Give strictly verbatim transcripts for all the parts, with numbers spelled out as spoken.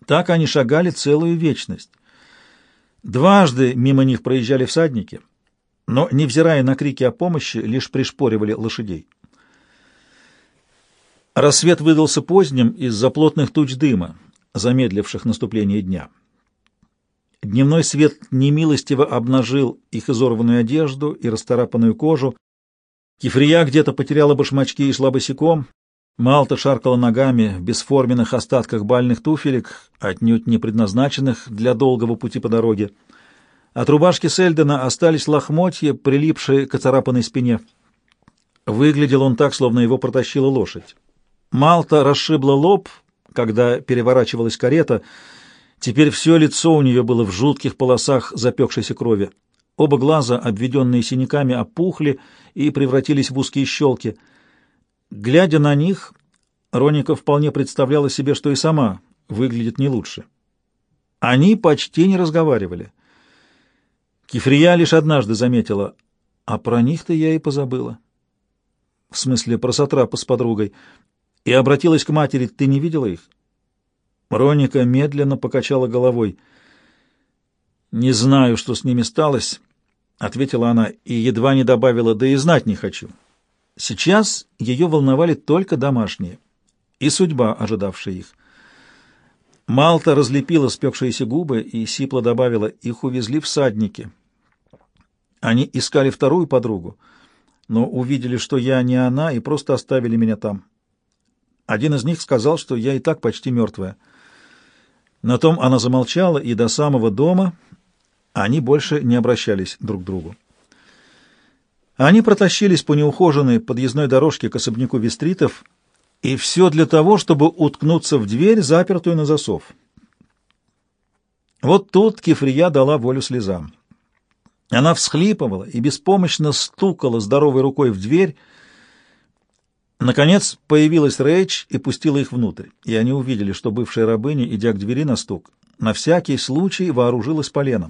Так они шагали целую вечность. Дважды мимо них проезжали всадники, но, невзирая на крики о помощи, лишь пришпоривали лошадей. Рассвет выдался поздним из-за плотных туч дыма, замедливших наступление дня. Дневной свет немилостиво обнажил их изорванную одежду и расцарапанную кожу. Кифрия где-то потеряла башмачки и шла босиком. Малта шаркала ногами в бесформенных остатках бальных туфелек, отнюдь не предназначенных для долгого пути по дороге. От рубашки Сельдена остались лохмотья, прилипшие к оцарапанной спине. Выглядел он так, словно его протащила лошадь. Малта расшибла лоб, когда переворачивалась карета. Теперь все лицо у нее было в жутких полосах запекшейся крови. Оба глаза, обведенные синяками, опухли и превратились в узкие щелки. Глядя на них, Роника вполне представляла себе, что и сама выглядит не лучше. Они почти не разговаривали. Кифрия лишь однажды заметила: «А про них-то я и позабыла». В смысле, про Сатрапа с подругой. И обратилась к матери: «Ты не видела их?» Роника медленно покачала головой. «Не знаю, что с ними сталось», — ответила она и едва не добавила: «да и знать не хочу». Сейчас ее волновали только домашние и судьба, ожидавшая их. Малта разлепила спекшиеся губы и сипло добавила: «Их увезли всадники. Они искали вторую подругу, но увидели, что я не она, и просто оставили меня там. Один из них сказал, что я и так почти мертвая». На том она замолчала, и до самого дома они больше не обращались друг к другу. Они протащились по неухоженной подъездной дорожке к особняку Вестритов, и все для того, чтобы уткнуться в дверь, запертую на засов. Вот тут Кифрия дала волю слезам. Она всхлипывала и беспомощно стукала здоровой рукой в дверь. Наконец появилась Рэйч и пустила их внутрь, и они увидели, что бывшая рабыня, идя к двери на стук, на всякий случай вооружилась поленом.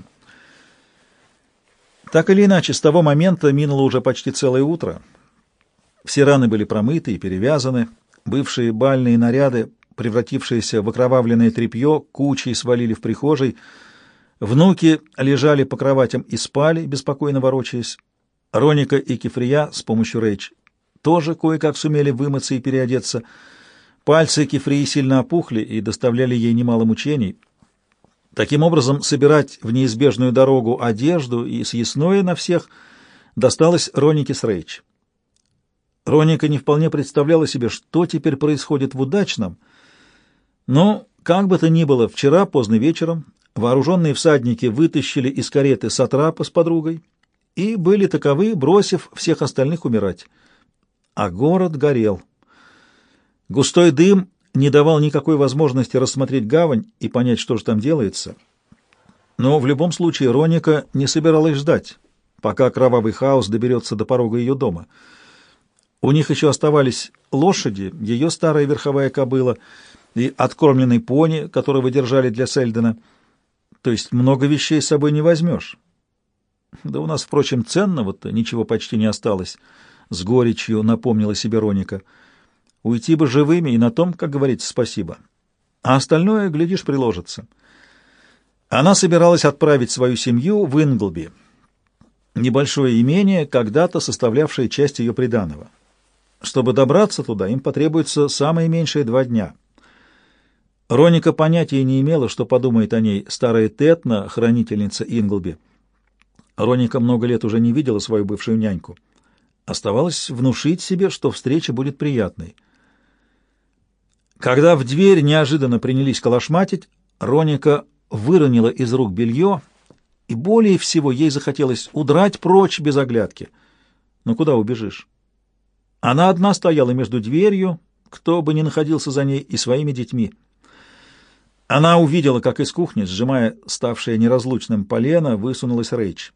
Так или иначе, с того момента минуло уже почти целое утро. Все раны были промыты и перевязаны, бывшие бальные наряды, превратившиеся в окровавленное тряпье, кучей свалили в прихожей. Внуки лежали по кроватям и спали, беспокойно ворочаясь. Роника и Кифрия с помощью Рэйч тоже кое-как сумели вымыться и переодеться. Пальцы Кифрии сильно опухли и доставляли ей немало мучений. Таким образом, собирать в неизбежную дорогу одежду и съестное на всех досталось Ронике с Рэйч. Роника не вполне представляла себе, что теперь происходит в Удачном, но, как бы то ни было, вчера поздно вечером вооруженные всадники вытащили из кареты Сатрапа с подругой и были таковы, бросив всех остальных умирать. А город горел. Густой дым не давал никакой возможности рассмотреть гавань и понять, что же там делается. Но в любом случае Роника не собиралась ждать, пока кровавый хаос доберется до порога ее дома. У них еще оставались лошади, ее старая верховая кобыла и откормленный пони, которого держали для Сельдена. То есть много вещей с собой не возьмешь. Да у нас, впрочем, ценного-то ничего почти не осталось, — с горечью напомнила себе Роника. Уйти бы живыми и на том, как говорится, спасибо. А остальное, глядишь, приложится. Она собиралась отправить свою семью в Инглби, небольшое имение, когда-то составлявшее часть ее приданого. Чтобы добраться туда, им потребуется самое меньшее два дня. Роника понятия не имела, что подумает о ней старая Тетна, хранительница Инглби. Роника много лет уже не видела свою бывшую няньку. Оставалось внушить себе, что встреча будет приятной. Когда в дверь неожиданно принялись колошматить, Роника выронила из рук белье, и более всего ей захотелось удрать прочь без оглядки. Но куда убежишь? Она одна стояла между дверью, кто бы ни находился за ней, и своими детьми. Она увидела, как из кухни, сжимая ставшее неразлучным полено, высунулась Рэйч.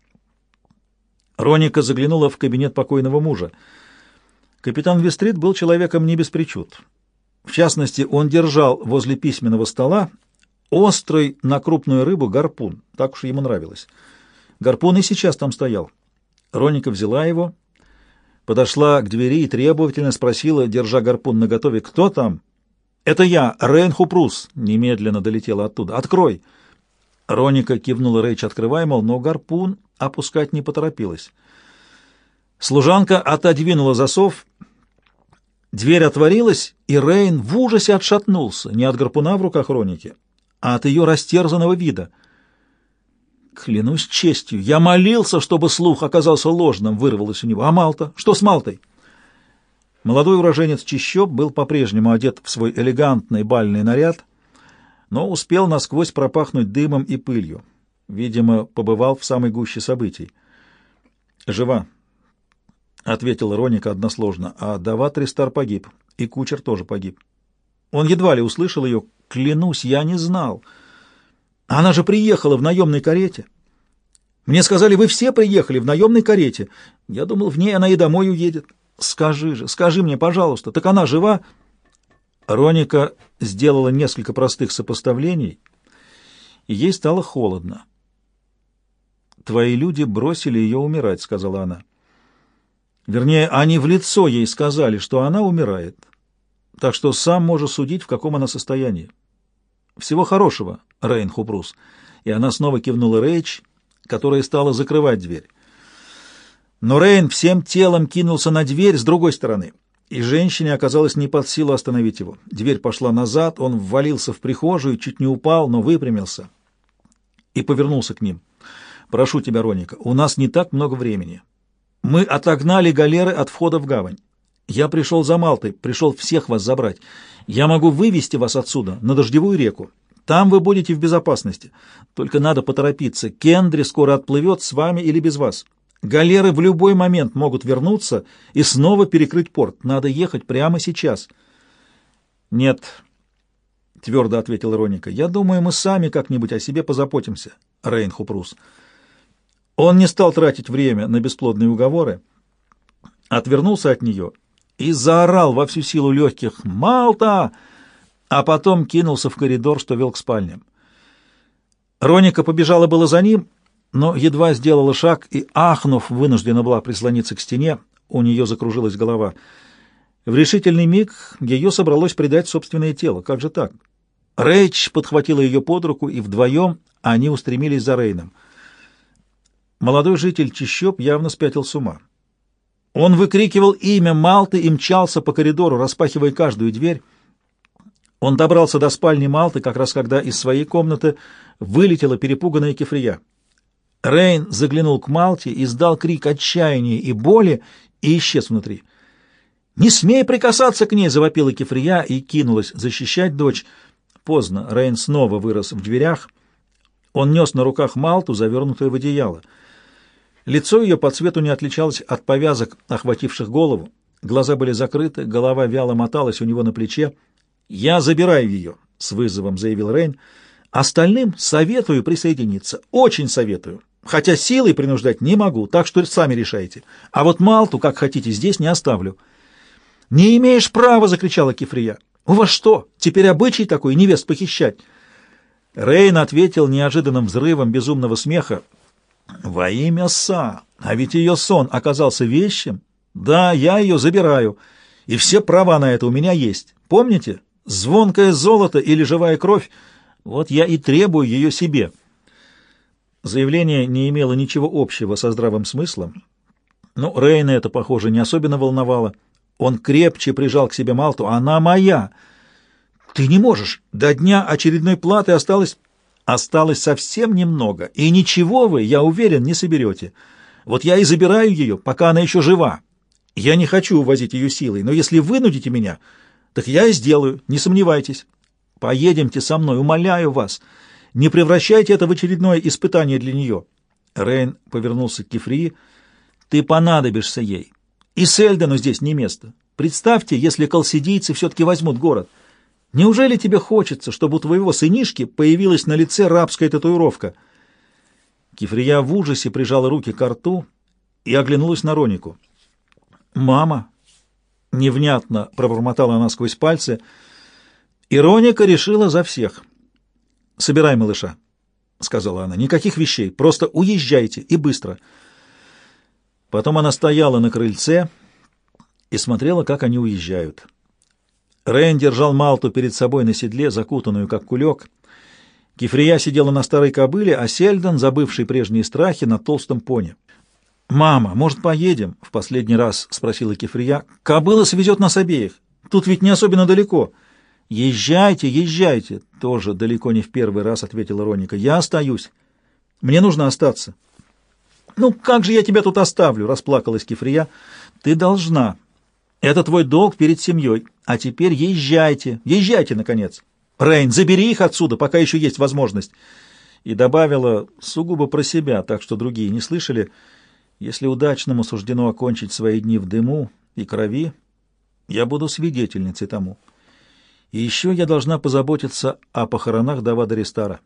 Роника заглянула в кабинет покойного мужа. Капитан Вестрит был человеком не без причуд. В частности, он держал возле письменного стола острый на крупную рыбу гарпун. Так уж ему нравилось. Гарпун и сейчас там стоял. Роника взяла его, подошла к двери и требовательно спросила, держа гарпун наготове: «Кто там?» «Это я, Рейн Хупрус!» — немедленно долетела оттуда. «Открой!» Роника кивнула Рэйч, открывай, мол, но гарпун опускать не поторопилась. Служанка отодвинула засов, дверь отворилась, и Рейн в ужасе отшатнулся, не от гарпуна в руках Роники, а от ее растерзанного вида. «Клянусь честью, я молился, чтобы слух оказался ложным», — вырвалось у него. «А Малта? Что с Малтой?» Молодой уроженец Чищоб был по-прежнему одет в свой элегантный бальный наряд, но успел насквозь пропахнуть дымом и пылью. Видимо, побывал в самой гуще событий. «Жива», — ответила Роника односложно, — «а Дават Ристар погиб, и кучер тоже погиб». Он едва ли услышал ее. «Клянусь, я не знал. Она же приехала в наемной карете. Мне сказали, вы все приехали в наемной карете. Я думал, в ней она и домой уедет. Скажи же, скажи мне, пожалуйста, так она жива?» Роника сделала несколько простых сопоставлений, и ей стало холодно. «Твои люди бросили ее умирать», — сказала она. Вернее, они в лицо ей сказали, что она умирает. Так что сам можешь судить, в каком она состоянии. Всего хорошего, Рейн Хупрус. И она снова кивнула Рэйч, которая стала закрывать дверь. Но Рейн всем телом кинулся на дверь с другой стороны, и женщине оказалось не под силу остановить его. Дверь пошла назад, он ввалился в прихожую, чуть не упал, но выпрямился и повернулся к ним. «Прошу тебя, Роника, у нас не так много времени. Мы отогнали галеры от входа в гавань. Я пришел за Малтой, пришел всех вас забрать. Я могу вывести вас отсюда, на дождевую реку. Там вы будете в безопасности. Только надо поторопиться. Кендри скоро отплывет с вами или без вас. Галеры в любой момент могут вернуться и снова перекрыть порт. Надо ехать прямо сейчас». «Нет», — твердо ответила Роника, — «я думаю, мы сами как-нибудь о себе позаботимся, Рейн Хупрус». Он не стал тратить время на бесплодные уговоры, отвернулся от нее и заорал во всю силу легких «Малта!», а потом кинулся в коридор, что вел к спальням. Роника побежала было за ним, но едва сделала шаг и, ахнув, вынуждена была прислониться к стене, у нее закружилась голова. В решительный миг ее собралось предать собственное тело. Как же так? Рэйч подхватила ее под руку, и вдвоем они устремились за Рейном. Молодой житель Чищоб явно спятил с ума. Он выкрикивал имя Малты и мчался по коридору, распахивая каждую дверь. Он добрался до спальни Малты, как раз когда из своей комнаты вылетела перепуганная Кефрия. Рейн заглянул к Малте, издал крик отчаяния и боли и исчез внутри. «Не смей прикасаться к ней!» — завопила Кефрия и кинулась защищать дочь. Поздно. Рейн снова вырос в дверях. Он нес на руках Малту, завернутую в одеяло. Лицо ее по цвету не отличалось от повязок, охвативших голову. Глаза были закрыты, голова вяло моталась у него на плече. «Я забираю ее», — с вызовом заявил Рейн. «Остальным советую присоединиться. Очень советую. Хотя силой принуждать не могу, так что сами решайте. А вот Малту, как хотите, здесь не оставлю». «Не имеешь права!» — закричала Кефрия. «У вас что, теперь обычай такой, невест похищать?» Рейн ответил неожиданным взрывом безумного смеха. «Во имя Са! А ведь ее сон оказался вещим. Да, я ее забираю, и все права на это у меня есть. Помните? Звонкое золото или живая кровь? Вот я и требую ее себе». Заявление не имело ничего общего со здравым смыслом, но Рейна это, похоже, не особенно волновало. Он крепче прижал к себе Малту. «Она моя!» «Ты не можешь! До дня очередной платы осталось...» «Осталось совсем немного, и ничего вы, я уверен, не соберете. Вот я и забираю ее, пока она еще жива. Я не хочу увозить ее силой, но если вынудите меня, так я и сделаю, не сомневайтесь. Поедемте со мной, умоляю вас. Не превращайте это в очередное испытание для нее». Рейн повернулся к Кефрии. «Ты понадобишься ей. И Сельдену здесь не место. Представьте, если колсидийцы все-таки возьмут город. Неужели тебе хочется, чтобы у твоего сынишки появилась на лице рабская татуировка?» Кефрия в ужасе прижала руки к рту и оглянулась на Ронику. «Мама!» — невнятно пробормотала она сквозь пальцы. И Роника решила за всех. «Собирай малыша», — сказала она. «Никаких вещей, просто уезжайте, и быстро». Потом она стояла на крыльце и смотрела, как они уезжают. Рейн держал Малту перед собой на седле, закутанную как кулек. Кефрия сидела на старой кобыле, а Сельдон, забывший прежние страхи, на толстом пони. «Мама, может, поедем?» — в последний раз спросила Кефрия. «Кобыла свезет нас обеих. Тут ведь не особенно далеко». «Езжайте, езжайте!» — тоже далеко не в первый раз ответила Роника. «Я остаюсь. Мне нужно остаться». «Ну, как же я тебя тут оставлю?» — расплакалась Кефрия. «Ты должна. Это твой долг перед семьей. А теперь езжайте, езжайте, наконец. Рейн, забери их отсюда, пока еще есть возможность». И добавила сугубо про себя, так что другие не слышали: «Если удачному суждено окончить свои дни в дыму и крови, я буду свидетельницей тому. И еще я должна позаботиться о похоронах Давада Ристара».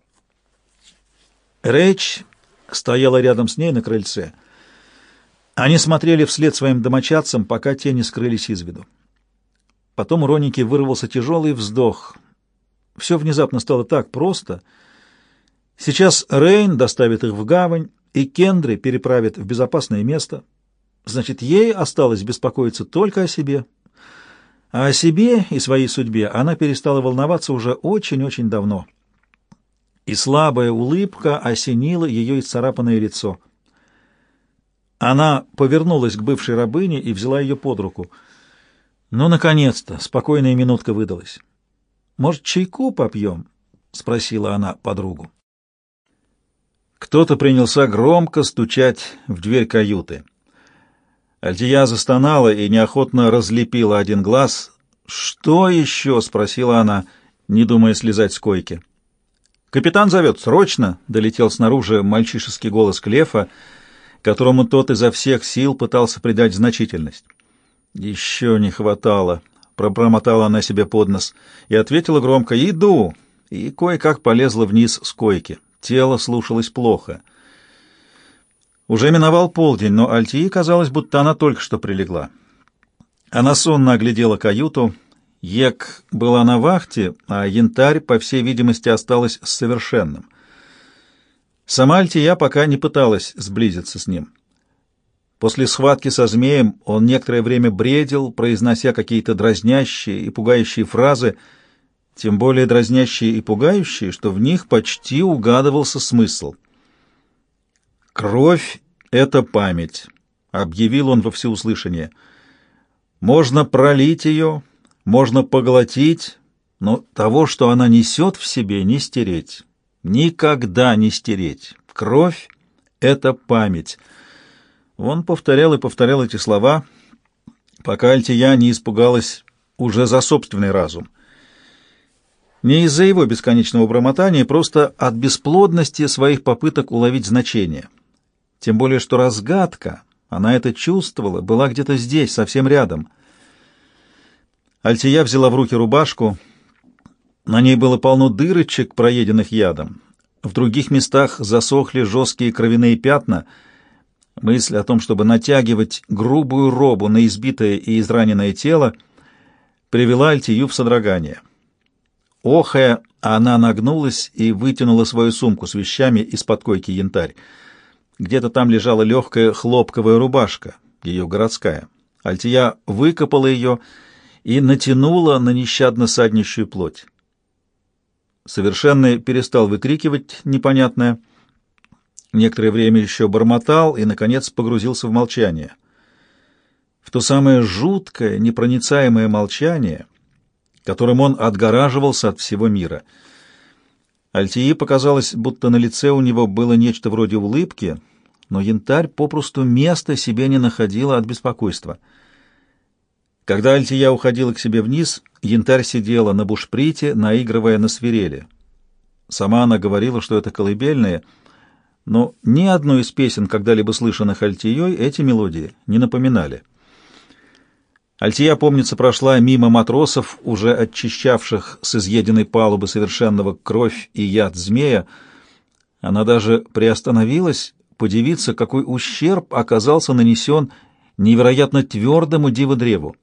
Рэйч стояла рядом с ней на крыльце. Они смотрели вслед своим домочадцам, пока те не скрылись из виду. Потом у Роники вырвался тяжелый вздох. Все внезапно стало так просто. Сейчас Рейн доставит их в гавань, и Кендри переправит в безопасное место. Значит, ей осталось беспокоиться только о себе. А о себе и своей судьбе она перестала волноваться уже очень-очень давно. И слабая улыбка осенила ее исцарапанное лицо. Она повернулась к бывшей рабыне и взяла ее под руку. Ну, наконец-то, спокойная минутка выдалась. «Может, чайку попьем?» — спросила она подругу. Кто-то принялся громко стучать в дверь каюты. Альтия застонала и неохотно разлепила один глаз. «Что еще?» — спросила она, не думая слезать с койки. «Капитан зовет, срочно!» — долетел снаружи мальчишеский голос Клефа, которому тот изо всех сил пытался придать значительность. «Еще не хватало!» — пробормотала она себе под нос и ответила громко: «Иду!» и кое-как полезла вниз с койки. Тело слушалось плохо. Уже миновал полдень, но Альтии казалось, будто она только что прилегла. Она сонно оглядела каюту. Ек была на вахте, а Янтарь, по всей видимости, осталась с совершенным. Сама Альтия пока не пыталась сблизиться с ним. После схватки со змеем он некоторое время бредил, произнося какие-то дразнящие и пугающие фразы, тем более дразнящие и пугающие, что в них почти угадывался смысл. «Кровь — это память», — объявил он во всеуслышание. «Можно пролить ее, можно поглотить, но того, что она несет в себе, не стереть. Никогда не стереть. Кровь — это память». Он повторял и повторял эти слова, пока Альтия не испугалась уже за собственный разум. Не из-за его бесконечного бормотания, просто от бесплодности своих попыток уловить значение. Тем более, что разгадка, она это чувствовала, была где-то здесь, совсем рядом. Альтия взяла в руки рубашку. На ней было полно дырочек, проеденных ядом. В других местах засохли жесткие кровяные пятна. Мысль о том, чтобы натягивать грубую робу на избитое и израненное тело, привела Альтию в содрогание. Охая, она нагнулась и вытянула свою сумку с вещами из-под койки Янтарь. Где-то там лежала легкая хлопковая рубашка, ее городская. Альтия выкопала ее и натянула на нещадно саднищую плоть. Совершенный перестал выкрикивать непонятное. Некоторое время еще бормотал и, наконец, погрузился в молчание. В то самое жуткое, непроницаемое молчание, которым он отгораживался от всего мира. Альтии показалось, будто на лице у него было нечто вроде улыбки, но Янтарь попросту места себе не находила от беспокойства. Когда Альтия уходила к себе вниз, Янтарь сидела на бушприте, наигрывая на свирели. Сама она говорила, что это колыбельные, но ни одну из песен, когда-либо слышанных Альтией, эти мелодии не напоминали. Альтия, помнится, прошла мимо матросов, уже очищавших с изъеденной палубы совершенного кровь и яд змея. Она даже приостановилась подивиться, какой ущерб оказался нанесен невероятно твердому диво-древу.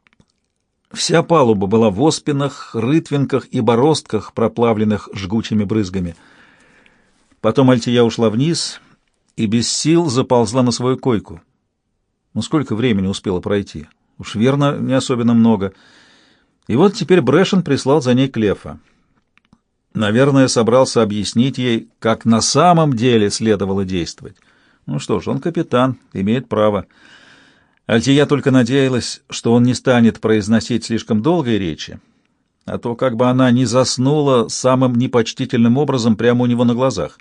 Вся палуба была в оспинах, рытвинках и бороздках, проплавленных жгучими брызгами. Потом Альтия ушла вниз и без сил заползла на свою койку. Ну, сколько времени успела пройти? Уж верно, не особенно много. И вот теперь Брэшен прислал за ней Клефа. Наверное, собрался объяснить ей, как на самом деле следовало действовать. Ну что ж, он капитан, имеет право. Альтия только надеялась, что он не станет произносить слишком долгой речи, а то как бы она не заснула самым непочтительным образом прямо у него на глазах.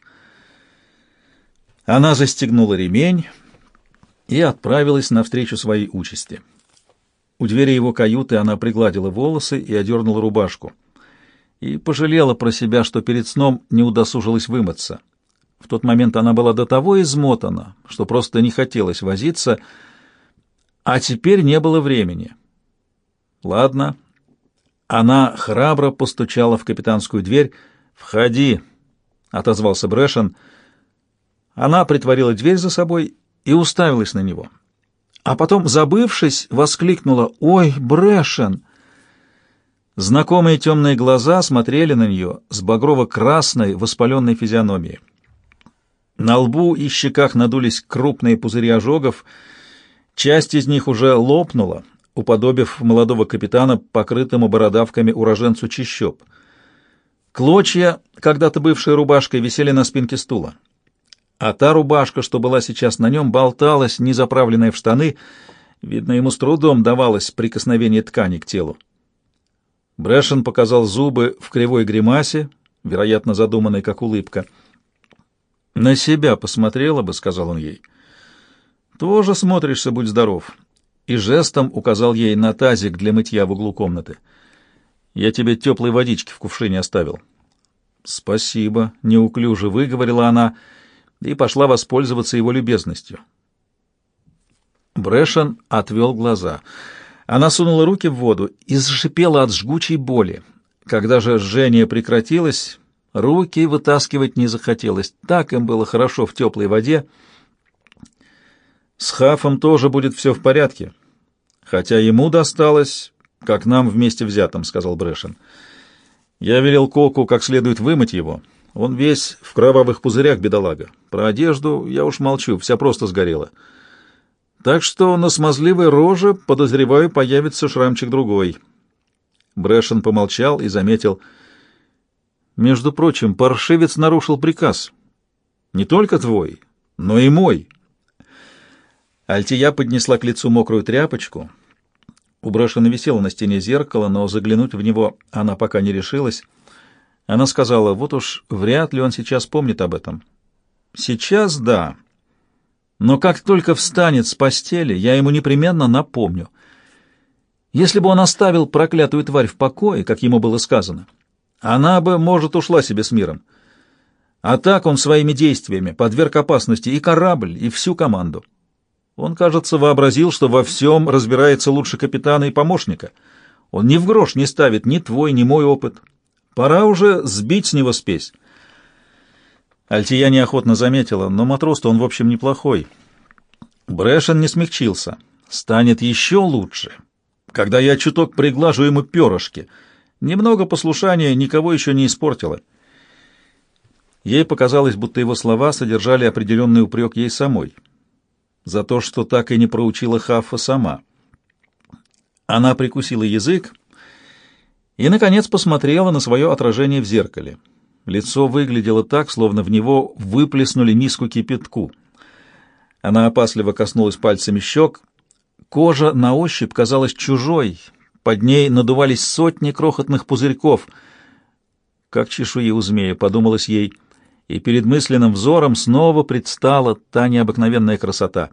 Она застегнула ремень и отправилась навстречу своей участи. У двери его каюты она пригладила волосы и одернула рубашку. И пожалела про себя, что перед сном не удосужилась вымыться. В тот момент она была до того измотана, что просто не хотелось возиться, а теперь не было времени. Ладно. Она храбро постучала в капитанскую дверь. «Входи», — отозвался Брэшен. Она притворила дверь за собой и уставилась на него. А потом, забывшись, воскликнула: «Ой, Брэшен!» Знакомые темные глаза смотрели на нее с багрово-красной воспаленной физиономией. На лбу и щеках надулись крупные пузыри ожогов, часть из них уже лопнула, уподобив молодого капитана покрытому бородавками уроженцу чащоб. Клочья, когда-то бывшей рубашкой, висели на спинке стула. А та рубашка, что была сейчас на нем, болталась, не заправленная в штаны. Видно, ему с трудом давалось прикосновение ткани к телу. Брэшен показал зубы в кривой гримасе, вероятно, задуманной как улыбка. «На себя посмотрела бы», — сказал он ей. «Тоже смотришься, будь здоров». И жестом указал ей на тазик для мытья в углу комнаты. «Я тебе теплой водички в кувшине оставил». «Спасибо», — неуклюже выговорила она, и пошла воспользоваться его любезностью. Брэшен отвел глаза. Она сунула руки в воду и зашипела от жгучей боли. Когда же жжение прекратилось, руки вытаскивать не захотелось. Так им было хорошо в теплой воде. «С Хафом тоже будет все в порядке, хотя ему досталось, как нам вместе взятым», — сказал Брэшен. «Я велел Коку как следует вымыть его. Он весь в кровавых пузырях, бедолага. Про одежду я уж молчу, вся просто сгорела. Так что на смазливой роже, подозреваю, появится шрамчик другой». Брэшен помолчал и заметил: «Между прочим, паршивец нарушил приказ. Не только твой, но и мой». Альтия поднесла к лицу мокрую тряпочку. У Брэшена висело на стене зеркало, но заглянуть в него она пока не решилась. Она сказала: «Вот уж вряд ли он сейчас помнит об этом». «Сейчас да. Но как только встанет с постели, я ему непременно напомню. Если бы он оставил проклятую тварь в покое, как ему было сказано, она бы, может, ушла себе с миром. А так он своими действиями подверг опасности и корабль, и всю команду. Он, кажется, вообразил, что во всем разбирается лучше капитана и помощника. Он ни в грош не ставит ни твой, ни мой опыт. Пора уже сбить с него спесь». Альтия неохотно заметила: «Но матрос-то он, в общем, неплохой». Брэшен не смягчился. «Станет еще лучше, когда я чуток приглажу ему перышки. Немного послушания никого еще не испортило». Ей показалось, будто его слова содержали определенный упрек ей самой за то, что так и не проучила Хаффа сама. Она прикусила язык и, наконец, посмотрела на свое отражение в зеркале. Лицо выглядело так, словно в него выплеснули миску кипятку. Она опасливо коснулась пальцами щек. Кожа на ощупь казалась чужой, под ней надувались сотни крохотных пузырьков. «Как чешуи у змея», — подумалось ей, и перед мысленным взором снова предстала та необыкновенная красота.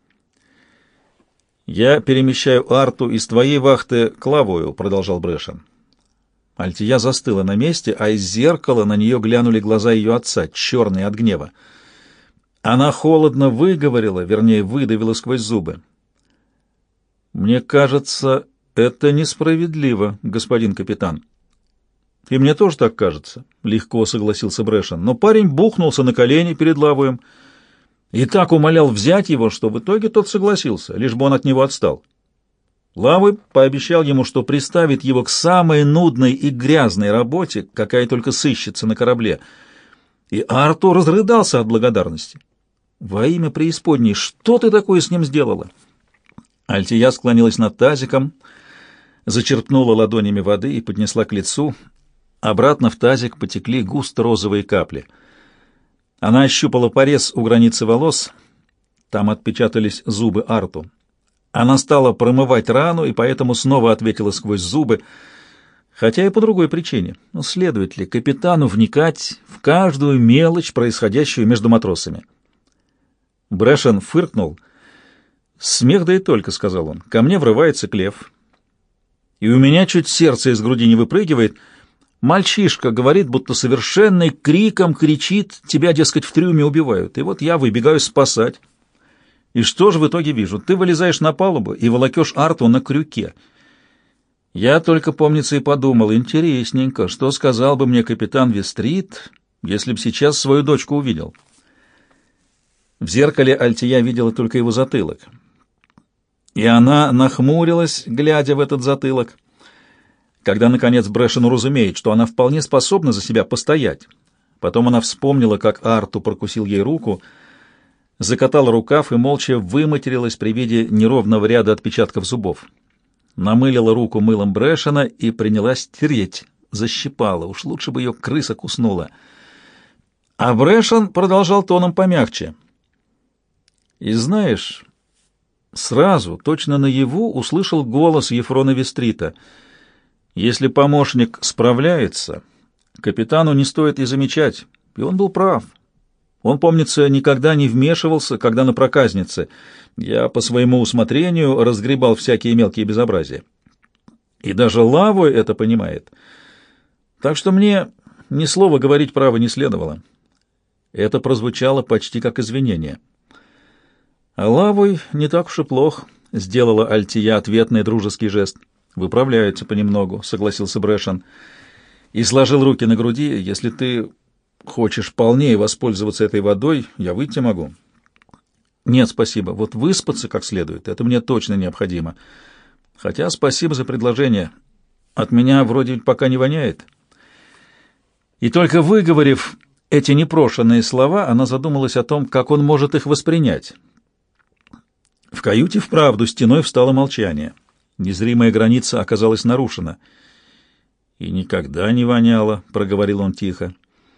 «Я перемещаю Арту из твоей вахты к Лавою», — продолжал Брэшен. Альтия застыла на месте, а из зеркала на нее глянули глаза ее отца, черные от гнева. Она холодно выговорила, вернее, выдавила сквозь зубы: «Мне кажется, это несправедливо, господин капитан». «И мне тоже так кажется», — легко согласился Брэшен. «Но парень бухнулся на колени перед Лавуем и так умолял взять его, что в итоге тот согласился, лишь бы он от него отстал. Лавуй пообещал ему, что приставит его к самой нудной и грязной работе, какая только сыщется на корабле. И Арту разрыдался от благодарности. Во имя преисподней, что ты такое с ним сделала?» Альтия склонилась над тазиком, зачерпнула ладонями воды и поднесла к лицу. Обратно в тазик потекли густо-розовые капли. Она ощупала порез у границы волос. Там отпечатались зубы Арту. Она стала промывать рану и поэтому снова ответила сквозь зубы, хотя и по другой причине. Ну, следует ли капитану вникать в каждую мелочь, происходящую между матросами? Брэшен фыркнул. «Смех да и только», — сказал он. «Ко мне врывается Клев, и у меня чуть сердце из груди не выпрыгивает. Мальчишка говорит, будто совершенный криком кричит, тебя, дескать, в трюме убивают, и вот я выбегаю спасать. И что же в итоге вижу? Ты вылезаешь на палубу и волокешь Арту на крюке. Я только, помнится, и подумал, интересненько, что сказал бы мне капитан Вестрит, если б сейчас свою дочку увидел». В зеркале Альтия видела только его затылок. И она нахмурилась, глядя в этот затылок. Когда, наконец, Брэшен уразумеет, что она вполне способна за себя постоять. Потом она вспомнила, как Арту прокусил ей руку, закатала рукав и молча выматерилась при виде неровного ряда отпечатков зубов. Намылила руку мылом Брэшена и принялась тереть. Защипала, уж лучше бы ее крыса куснула. А Брэшен продолжал тоном помягче. И знаешь, сразу, точно наяву, услышал голос Ефрона Вестрита. Если помощник справляется, капитану не стоит и замечать. И он был прав. Он, помнится, никогда не вмешивался, когда на проказнице я по своему усмотрению разгребал всякие мелкие безобразия. И даже Лавой это понимает. Так что мне ни слова говорить право не следовало. Это прозвучало почти как извинение. А Лавой не так уж и плох, — сделала Альтия ответный дружеский жест. Выправляется понемногу, — согласился Брэшен. И сложил руки на груди. Если ты хочешь полнее воспользоваться этой водой, я выйти могу. Нет, спасибо. Вот выспаться как следует, это мне точно необходимо. Хотя спасибо за предложение. От меня вроде пока не воняет. И только выговорив эти непрошенные слова, она задумалась о том, как он может их воспринять. В каюте вправду стеной встало молчание. Незримая граница оказалась нарушена. «И никогда не воняло», — проговорил он тихо.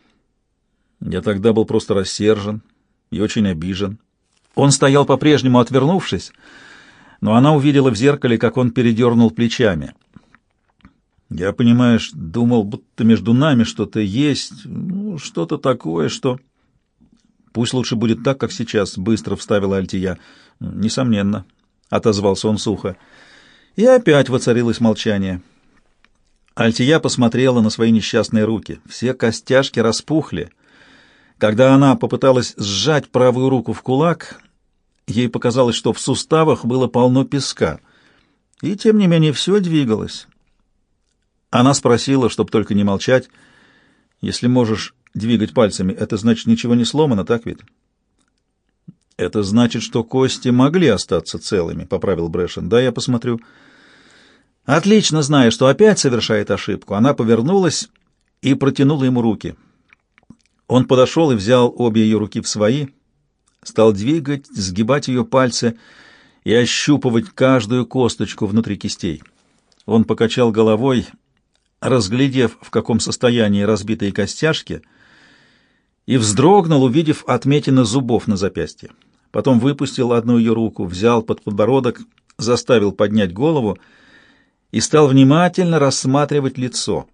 Я тогда был просто рассержен и очень обижен. Он стоял по-прежнему, отвернувшись, но она увидела в зеркале, как он передернул плечами. Я, понимаешь, думал, будто между нами что-то есть, ну, что-то такое, что... Пусть лучше будет так, как сейчас, — быстро вставила Альтия. Несомненно, — отозвался он сухо. И опять воцарилось молчание. Альтия посмотрела на свои несчастные руки. Все костяшки распухли. Когда она попыталась сжать правую руку в кулак, ей показалось, что в суставах было полно песка. И, тем не менее, все двигалось. Она спросила, чтоб только не молчать: «Если можешь двигать пальцами, это значит, ничего не сломано, так ведь?» «Это значит, что кости могли остаться целыми», — поправил Брэшен. «Да, я посмотрю». Отлично зная, что опять совершает ошибку, она повернулась и протянула ему руки. Он подошел и взял обе ее руки в свои, стал двигать, сгибать ее пальцы и ощупывать каждую косточку внутри кистей. Он покачал головой, разглядев, в каком состоянии разбитые костяшки, и вздрогнул, увидев отметины зубов на запястье. Потом выпустил одну ее руку, взял под подбородок, заставил поднять голову и стал внимательно рассматривать лицо.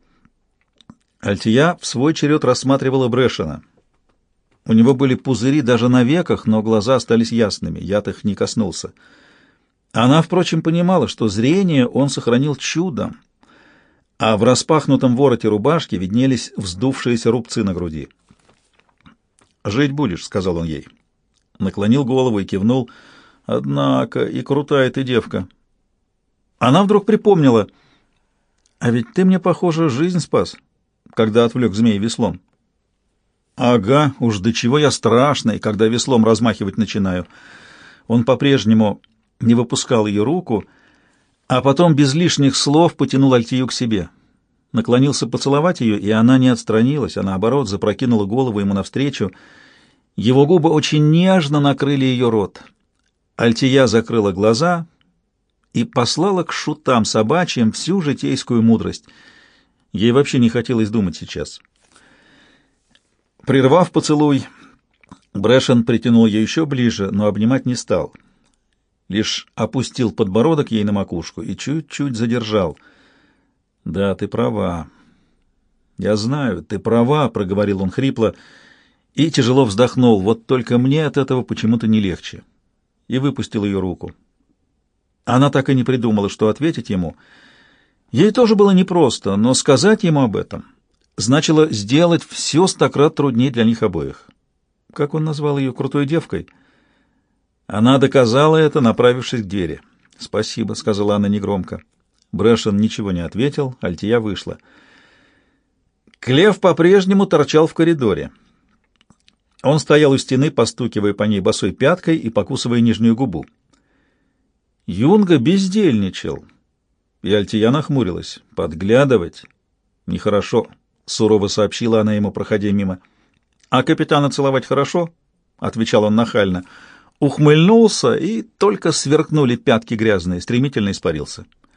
Альтия в свой черед рассматривала Брэшена. У него были пузыри даже на веках, но глаза остались ясными, яд их не коснулся. Она, впрочем, понимала, что зрение он сохранил чудом, а в распахнутом вороте рубашки виднелись вздувшиеся рубцы на груди. «Жить будешь», — сказал он ей. Наклонил голову и кивнул. «Однако, и крутая ты девка». Она вдруг припомнила: «А ведь ты мне, похоже, жизнь спас, когда отвлек змея веслом». «Ага, уж до чего я страшный, когда веслом размахивать начинаю». Он по-прежнему не выпускал ее руку, а потом без лишних слов потянул Альтию к себе. Наклонился поцеловать ее, и она не отстранилась, а наоборот запрокинула голову ему навстречу. Его губы очень нежно накрыли ее рот. Альтия закрыла глаза и послала к шутам собачьим всю житейскую мудрость. Ей вообще не хотелось думать сейчас. Прервав поцелуй, Брэшен притянул ее еще ближе, но обнимать не стал. Лишь опустил подбородок ей на макушку и чуть-чуть задержал. «Да, ты права. Я знаю, ты права», — проговорил он хрипло и тяжело вздохнул. «Вот только мне от этого почему-то не легче». И выпустил ее руку. Она так и не придумала, что ответить ему. Ей тоже было непросто, но сказать ему об этом значило сделать все сто крат труднее для них обоих. Как он назвал ее, крутой девкой? Она доказала это, направившись к двери. «Спасибо», — сказала она негромко. Брэшен ничего не ответил, Альтия вышла. Клев по-прежнему торчал в коридоре. Он стоял у стены, постукивая по ней босой пяткой и покусывая нижнюю губу. Юнга бездельничал, и Альтия нахмурилась. «Подглядывать нехорошо», — сурово сообщила она ему, проходя мимо. «А капитана целовать хорошо?» — отвечал он нахально. Ухмыльнулся, и только сверкнули пятки грязные, стремительно испарился.